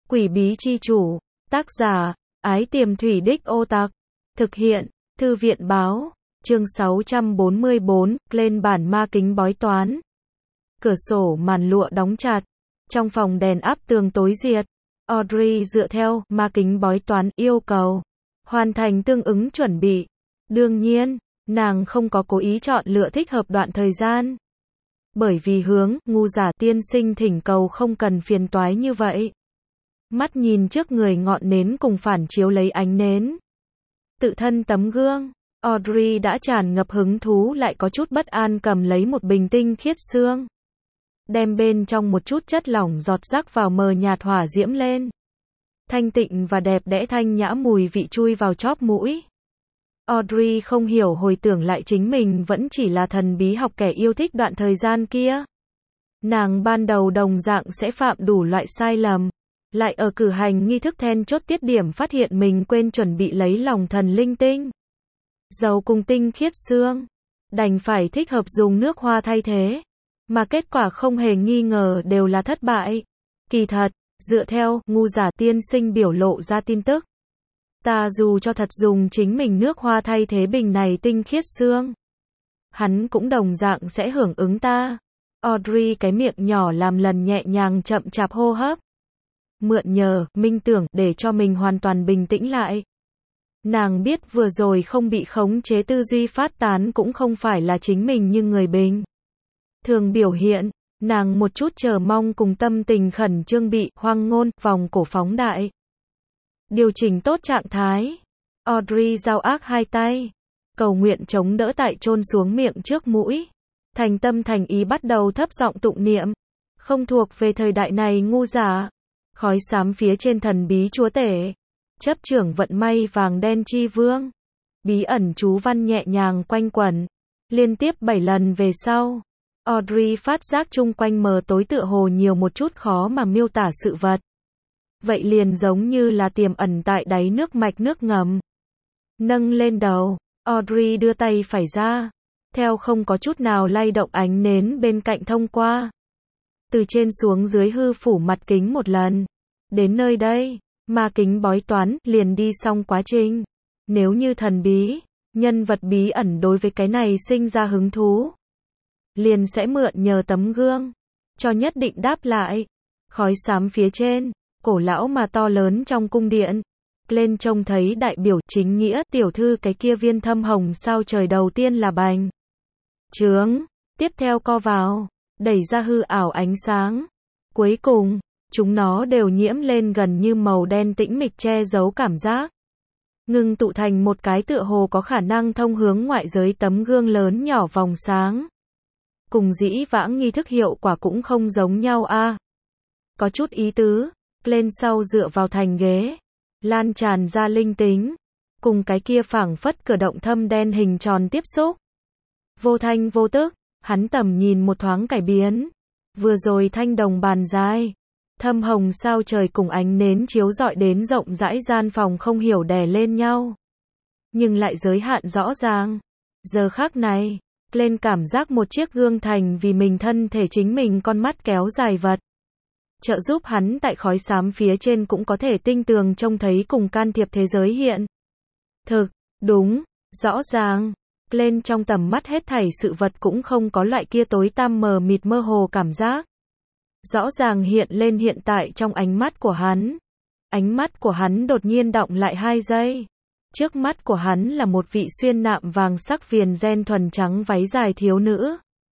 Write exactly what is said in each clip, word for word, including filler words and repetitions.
Quỷ bí chi chủ. Tác giả, Ái Tiềm Thủy Đích Ô Tặc. Thực hiện, Thư viện báo. Chương sáu trăm bốn mươi bốn, lên bản ma kính bói toán. Cửa sổ màn lụa đóng chặt. Trong phòng đèn áp tường tối diệt. Audrey dựa theo ma kính bói toán yêu cầu. Hoàn thành tương ứng chuẩn bị. Đương nhiên, nàng không có cố ý chọn lựa thích hợp đoạn thời gian. Bởi vì hướng, ngu giả tiên sinh thỉnh cầu không cần phiền toái như vậy. Mắt nhìn trước người ngọn nến cùng phản chiếu lấy ánh nến. Tự thân tấm gương, Audrey đã tràn ngập hứng thú lại có chút bất an cầm lấy một bình tinh khiết xương. Đem bên trong một chút chất lỏng giọt rắc vào mờ nhạt hỏa diễm lên. Thanh tịnh và đẹp đẽ thanh nhã mùi vị chui vào chóp mũi. Audrey không hiểu hồi tưởng lại chính mình vẫn chỉ là thần bí học kẻ yêu thích đoạn thời gian kia. Nàng ban đầu đồng dạng sẽ phạm đủ loại sai lầm. Lại ở cử hành nghi thức then chốt tiết điểm phát hiện mình quên chuẩn bị lấy lòng thần linh tinh. Dầu cùng tinh khiết xương. Đành phải thích hợp dùng nước hoa thay thế. Mà kết quả không hề nghi ngờ đều là thất bại. Kỳ thật, dựa theo ngu giả tiên sinh biểu lộ ra tin tức. Ta dù cho thật dùng chính mình nước hoa thay thế bình này tinh khiết xương. Hắn cũng đồng dạng sẽ hưởng ứng ta. Audrey cái miệng nhỏ làm lần nhẹ nhàng chậm chạp hô hấp. Mượn nhờ, minh tưởng, để cho mình hoàn toàn bình tĩnh lại. Nàng biết vừa rồi không bị khống chế tư duy phát tán cũng không phải là chính mình như người bình thường biểu hiện. Nàng một chút chờ mong cùng tâm tình khẩn trương bị hoang ngôn, vòng cổ phóng đại. Điều chỉnh tốt trạng thái. Audrey giao ác hai tay. Cầu nguyện chống đỡ tại chôn xuống miệng trước mũi. Thành tâm thành ý bắt đầu thấp giọng tụng niệm. Không thuộc về thời đại này ngu giả. Khói xám phía trên thần bí chúa tể. Chấp trưởng vận may vàng đen chi vương. Bí ẩn chú văn nhẹ nhàng quanh quẩn. Liên tiếp bảy lần về sau. Audrey phát giác chung quanh mờ tối tựa hồ nhiều một chút khó mà miêu tả sự vật. Vậy liền giống như là tiềm ẩn tại đáy nước mạch nước ngầm. Nâng lên đầu, Audrey đưa tay phải ra. Theo không có chút nào lay động ánh nến bên cạnh thông qua. Từ trên xuống dưới hư phủ mặt kính một lần. Đến nơi đây, ma kính bói toán liền đi xong quá trình. Nếu như thần bí, nhân vật bí ẩn đối với cái này sinh ra hứng thú. Liền sẽ mượn nhờ tấm gương. Cho nhất định đáp lại. Khói xám phía trên. Cổ lão mà to lớn trong cung điện. Lên trông thấy đại biểu chính nghĩa tiểu thư cái kia viên thâm hồng sao trời đầu tiên là bành trướng. Tiếp theo co vào. Đẩy ra hư ảo ánh sáng. Cuối cùng, chúng nó đều nhiễm lên gần như màu đen tĩnh mịch che giấu cảm giác. Ngưng tụ thành một cái tựa hồ có khả năng thông hướng ngoại giới tấm gương lớn nhỏ vòng sáng. Cùng dĩ vãng nghi thức hiệu quả cũng không giống nhau a. À. Có chút ý tứ. Lên sau dựa vào thành ghế. Lan tràn ra linh tính. Cùng cái kia phảng phất cửa động thâm đen hình tròn tiếp xúc. Vô thanh vô tức. Hắn tầm nhìn một thoáng cải biến. Vừa rồi thanh đồng bàn dài. Thâm hồng sao trời cùng ánh nến chiếu rọi đến rộng rãi gian phòng không hiểu đè lên nhau. Nhưng lại giới hạn rõ ràng. Giờ khắc này, lên cảm giác một chiếc gương thành vì mình thân thể chính mình con mắt kéo dài vật. Trợ giúp hắn tại khói xám phía trên cũng có thể tinh tường trông thấy cùng can thiệp thế giới hiện. Thực, đúng, rõ ràng. Lên trong tầm mắt hết thảy sự vật cũng không có loại kia tối tăm mờ mịt mơ hồ cảm giác. Rõ ràng hiện lên hiện tại trong ánh mắt của hắn. Ánh mắt của hắn đột nhiên đọng lại hai giây. Trước mắt của hắn là một vị xuyên nạm vàng sắc viền ren thuần trắng váy dài thiếu nữ.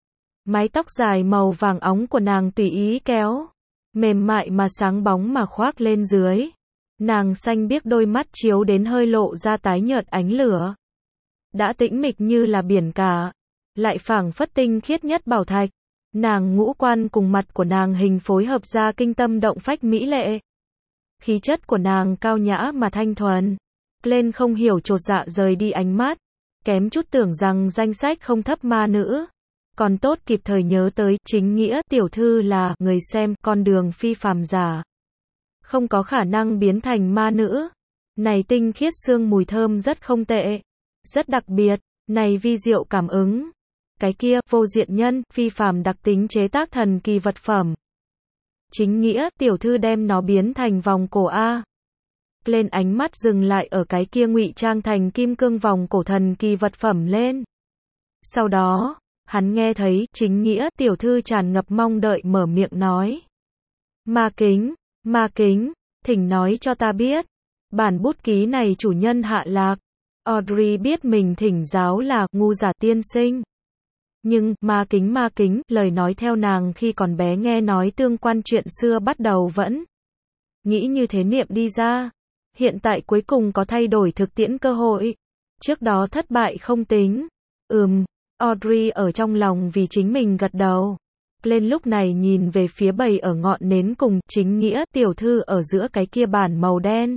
Mái tóc dài màu vàng óng của nàng tùy ý kéo. Mềm mại mà sáng bóng mà khoác lên dưới. Nàng xanh biếc đôi mắt chiếu đến hơi lộ ra tái nhợt ánh lửa. Đã tĩnh mịch như là biển cả. Lại phảng phất tinh khiết nhất bảo thạch. Nàng ngũ quan cùng mặt của nàng hình phối hợp ra kinh tâm động phách mỹ lệ. Khí chất của nàng cao nhã mà thanh thuần. Lên không hiểu chột dạ rời đi ánh mắt. Kém chút tưởng rằng danh sách không thấp ma nữ. Còn tốt kịp thời nhớ tới chính nghĩa tiểu thư là người xem con đường phi phàm giả. Không có khả năng biến thành ma nữ. Này tinh khiết xương mùi thơm rất không tệ. Rất đặc biệt. Này vi diệu cảm ứng. Cái kia vô diện nhân phi phàm đặc tính chế tác thần kỳ vật phẩm. Chính nghĩa, tiểu thư đem nó biến thành vòng cổ a. Lên ánh mắt dừng lại ở cái kia ngụy trang thành kim cương vòng cổ thần kỳ vật phẩm lên. Sau đó, hắn nghe thấy, chính nghĩa, tiểu thư tràn ngập mong đợi mở miệng nói. Ma kính, ma kính, thỉnh nói cho ta biết. Bản bút ký này chủ nhân hạ lạc. Audrey biết mình thỉnh giáo là ngu giả tiên sinh. Nhưng, ma kính ma kính, lời nói theo nàng khi còn bé nghe nói tương quan chuyện xưa bắt đầu vẫn nghĩ như thế niệm đi ra. Hiện tại cuối cùng có thay đổi thực tiễn cơ hội. Trước đó thất bại không tính. Ừm, Audrey ở trong lòng vì chính mình gật đầu. Lên lúc này nhìn về phía bầy ở ngọn nến cùng chính nghĩa tiểu thư ở giữa cái kia bản màu đen.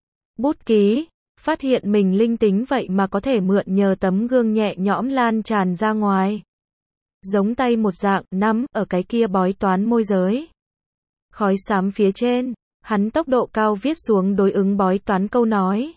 Bút ký, phát hiện mình linh tính vậy mà có thể mượn nhờ tấm gương nhẹ nhõm lan tràn ra ngoài. Giống tay một dạng, nắm, ở cái kia bói toán môi giới. Khói xám phía trên, hắn tốc độ cao viết xuống đối ứng bói toán câu nói.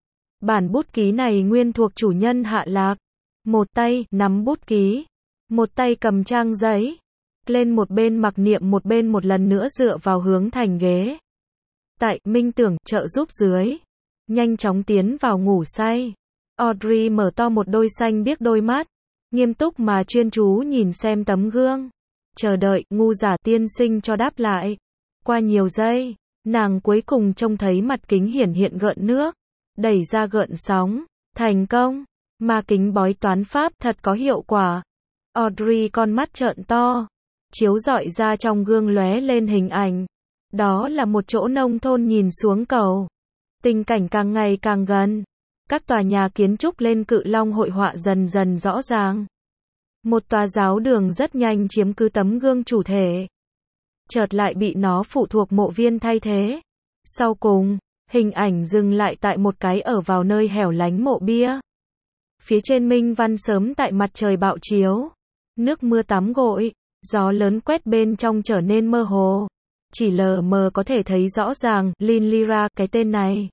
Bản bút ký này nguyên thuộc chủ nhân hạ lạc. Một tay, nắm bút ký. Một tay cầm trang giấy. Lên một bên mặc niệm một bên một lần nữa dựa vào hướng thành ghế. Tại, minh tưởng, trợ giúp dưới. Nhanh chóng tiến vào ngủ say. Audrey mở to một đôi xanh biếc đôi mắt. Nghiêm túc mà chuyên chú nhìn xem tấm gương. Chờ đợi, ngu giả tiên sinh cho đáp lại. Qua nhiều giây, nàng cuối cùng trông thấy mặt kính hiển hiện gợn nước. Đẩy ra gợn sóng. Thành công. Ma kính bói toán pháp thật có hiệu quả. Audrey con mắt trợn to. Chiếu rọi ra trong gương lóe lên hình ảnh. Đó là một chỗ nông thôn nhìn xuống cầu. Tình cảnh càng ngày càng gần. Các tòa nhà kiến trúc lên cự long hội họa dần dần rõ ràng. Một tòa giáo đường rất nhanh chiếm cứ tấm gương chủ thể. Chợt lại bị nó phụ thuộc mộ viên thay thế. Sau cùng, hình ảnh dừng lại tại một cái ở vào nơi hẻo lánh mộ bia. Phía trên minh văn sớm tại mặt trời bạo chiếu. Nước mưa tắm gội, gió lớn quét bên trong trở nên mơ hồ. Chỉ lờ mờ có thể thấy rõ ràng, Lin Lyra, cái tên này.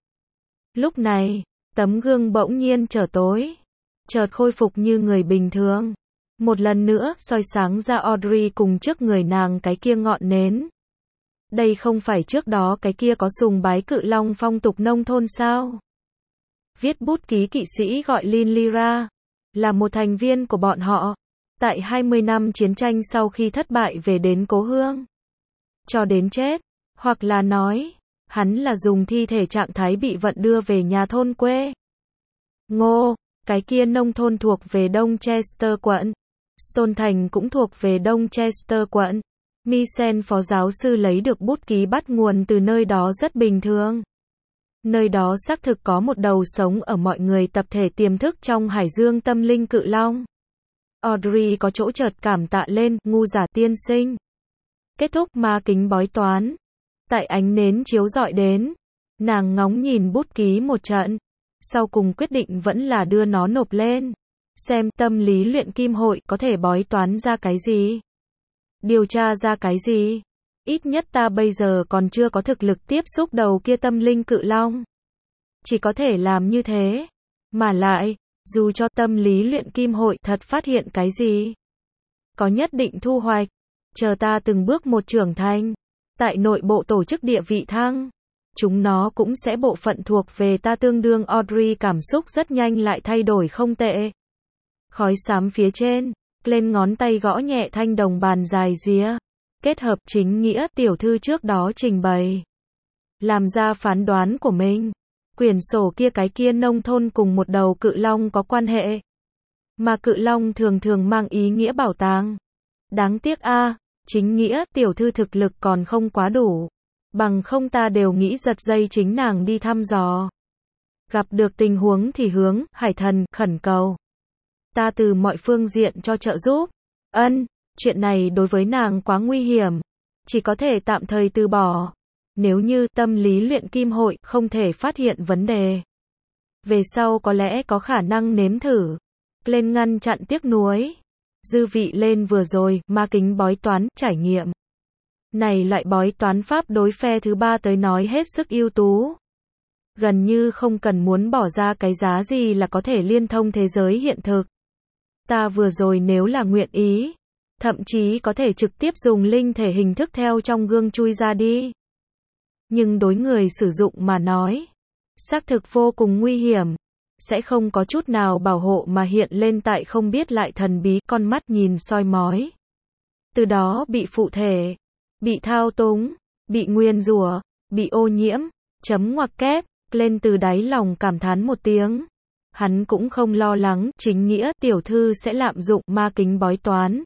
Lúc này, tấm gương bỗng nhiên trở tối. Chợt khôi phục như người bình thường. Một lần nữa, soi sáng ra Audrey cùng trước người nàng cái kia ngọn nến. Đây không phải trước đó cái kia có sùng bái cự long phong tục nông thôn sao? Viết bút ký kỵ sĩ gọi Lin Lyra. Là một thành viên của bọn họ. Tại hai mươi năm chiến tranh sau khi thất bại về đến cố hương. Cho đến chết. Hoặc là nói, hắn là dùng thi thể trạng thái bị vận đưa về nhà thôn quê. Ngô, cái kia nông thôn thuộc về Đông Chester quận. Stone Thành cũng thuộc về Đông Chester quận. Michel phó giáo sư lấy được bút ký bắt nguồn từ nơi đó rất bình thường. Nơi đó xác thực có một đầu sống ở mọi người tập thể tiềm thức trong hải dương tâm linh cự long. Audrey có chỗ chợt cảm tạ lên, ngu giả tiên sinh. Kết thúc ma kính bói toán. Tại ánh nến chiếu rọi đến, nàng ngóng nhìn bút ký một trận. Sau cùng quyết định vẫn là đưa nó nộp lên. Xem tâm lý luyện kim hội có thể bói toán ra cái gì. Điều tra ra cái gì. Ít nhất ta bây giờ còn chưa có thực lực tiếp xúc đầu kia tâm linh cự long. Chỉ có thể làm như thế. Mà lại, dù cho tâm lý luyện kim hội thật phát hiện cái gì. Có nhất định thu hoạch. Chờ ta từng bước một trưởng thành. Tại nội bộ tổ chức địa vị thăng. Chúng nó cũng sẽ bộ phận thuộc về ta tương đương. Audrey cảm xúc rất nhanh lại thay đổi không tệ. Khói xám phía trên. Lên ngón tay gõ nhẹ thanh đồng bàn dài ría. Kết hợp chính nghĩa tiểu thư trước đó trình bày. Làm ra phán đoán của mình. Quyển sổ kia cái kia nông thôn cùng một đầu cự long có quan hệ. Mà cự long thường thường mang ý nghĩa bảo tàng. Đáng tiếc a, à, chính nghĩa tiểu thư thực lực còn không quá đủ. Bằng không ta đều nghĩ giật dây chính nàng đi thăm dò. Gặp được tình huống thì hướng, hải thần, khẩn cầu. Ta từ mọi phương diện cho trợ giúp. Ân, chuyện này đối với nàng quá nguy hiểm. Chỉ có thể tạm thời từ bỏ. Nếu như tâm lý luyện kim hội không thể phát hiện vấn đề. Về sau có lẽ có khả năng nếm thử. Lên ngăn chặn tiếc nuối. Dư vị lên vừa rồi, ma kính bói toán, trải nghiệm. Này loại bói toán pháp đối phe thứ ba tới nói hết sức ưu tú. Gần như không cần muốn bỏ ra cái giá gì là có thể liên thông thế giới hiện thực. Ta vừa rồi nếu là nguyện ý, thậm chí có thể trực tiếp dùng linh thể hình thức theo trong gương chui ra đi. Nhưng đối người sử dụng mà nói, xác thực vô cùng nguy hiểm, sẽ không có chút nào bảo hộ mà hiện lên tại không biết lại thần bí, con mắt nhìn soi mói. Từ đó bị phụ thể, bị thao túng, bị nguyền rủa, bị ô nhiễm, chấm ngoặc kép, lên từ đáy lòng cảm thán một tiếng. Hắn cũng không lo lắng, chính nghĩa, tiểu thư sẽ lạm dụng ma kính bói toán.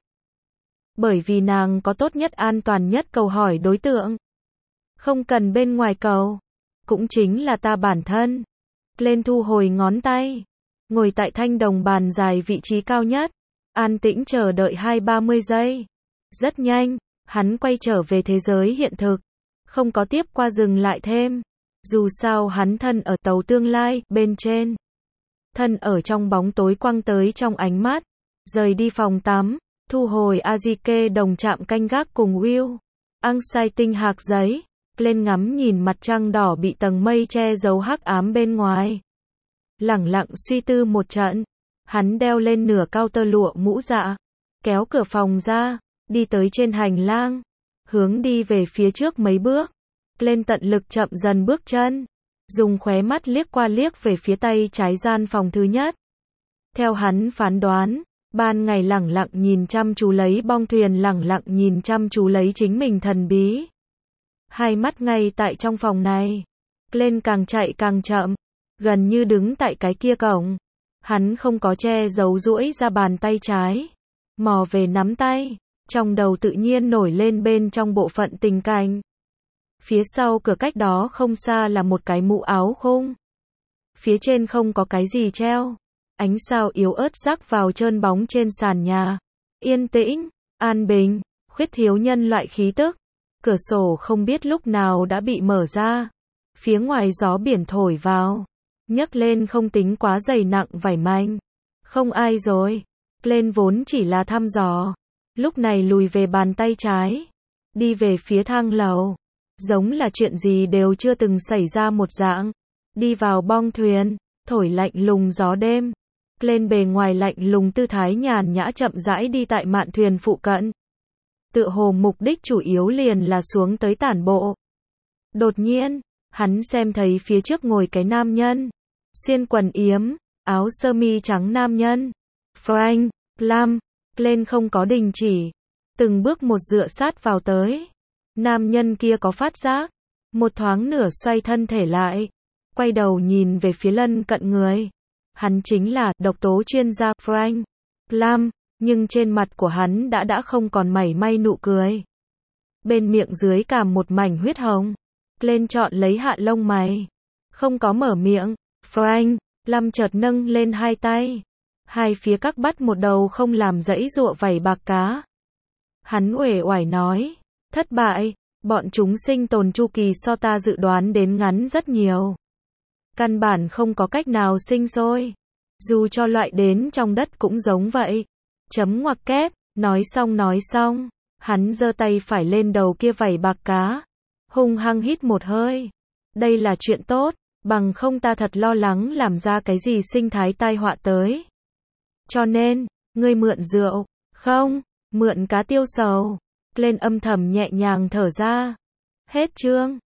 Bởi vì nàng có tốt nhất an toàn nhất cầu hỏi đối tượng. Không cần bên ngoài cầu. Cũng chính là ta bản thân. Lên thu hồi ngón tay. Ngồi tại thanh đồng bàn dài vị trí cao nhất. An tĩnh chờ đợi hai ba mươi giây. Rất nhanh, hắn quay trở về thế giới hiện thực. Không có tiếp qua dừng lại thêm. Dù sao hắn thân ở tàu tương lai, bên trên. Thân ở trong bóng tối quăng tới trong ánh mắt. Rời đi phòng tắm. Thu hồi Azike đồng chạm canh gác cùng Will. Ăn sai tinh hạc giấy. Lên ngắm nhìn mặt trăng đỏ bị tầng mây che giấu hắc ám bên ngoài. Lẳng lặng suy tư một trận. Hắn đeo lên nửa cao tơ lụa mũ dạ. Kéo cửa phòng ra. Đi tới trên hành lang. Hướng đi về phía trước mấy bước. Lên tận lực chậm dần bước chân. Dùng khóe mắt liếc qua liếc về phía tay trái gian phòng thứ nhất. Theo hắn phán đoán, ban ngày lẳng lặng nhìn chăm chú lấy bong thuyền, lẳng lặng nhìn chăm chú lấy chính mình thần bí. Hai mắt ngay tại trong phòng này. Lên càng chạy càng chậm. Gần như đứng tại cái kia cổng. Hắn không có che giấu duỗi ra bàn tay trái. Mò về nắm tay. Trong đầu tự nhiên nổi lên bên trong bộ phận tình cảnh. Phía sau cửa cách đó không xa là một cái mũ áo khung. Phía trên không có cái gì treo. Ánh sao yếu ớt rắc vào trơn bóng trên sàn nhà. Yên tĩnh, an bình, khuyết thiếu nhân loại khí tức. Cửa sổ không biết lúc nào đã bị mở ra. Phía ngoài gió biển thổi vào. Nhấc lên không tính quá dày nặng vải manh. Không ai rồi. Lên vốn chỉ là thăm dò. Lúc này lùi về bàn tay trái. Đi về phía thang lầu. Giống là chuyện gì đều chưa từng xảy ra một dạng. Đi vào bong thuyền. Thổi lạnh lùng gió đêm. Lên bề ngoài lạnh lùng tư thái nhàn nhã chậm rãi đi tại mạn thuyền phụ cận. Tựa hồ mục đích chủ yếu liền là xuống tới tản bộ. Đột nhiên, hắn xem thấy phía trước ngồi cái nam nhân. Xuyên quần yếm, áo sơ mi trắng nam nhân. Frank, Lam, lên không có đình chỉ. Từng bước một dựa sát vào tới. Nam nhân kia có phát giác. Một thoáng nửa xoay thân thể lại. Quay đầu nhìn về phía lân cận người. Hắn chính là độc tố chuyên gia Frank Lam, nhưng trên mặt của hắn đã đã không còn mảy may nụ cười. Bên miệng dưới cằm một mảnh huyết hồng. Lên chọn lấy hạ lông mày. Không có mở miệng. Frank Lam chợt nâng lên hai tay. Hai phía các bắt một đầu không làm dãy dụa vảy bạc cá. Hắn uể oải nói. Thất bại, bọn chúng sinh tồn chu kỳ so ta dự đoán đến ngắn rất nhiều. Căn bản không có cách nào sinh sôi. Dù cho loại đến trong đất cũng giống vậy. Chấm ngoặc kép, nói xong nói xong. Hắn giơ tay phải lên đầu kia vảy bạc cá. Hung hăng hít một hơi. Đây là chuyện tốt, bằng không ta thật lo lắng làm ra cái gì sinh thái tai họa tới. Cho nên, ngươi mượn rượu, không, mượn cá tiêu sầu. Lên âm thầm nhẹ nhàng thở ra. Hết chương.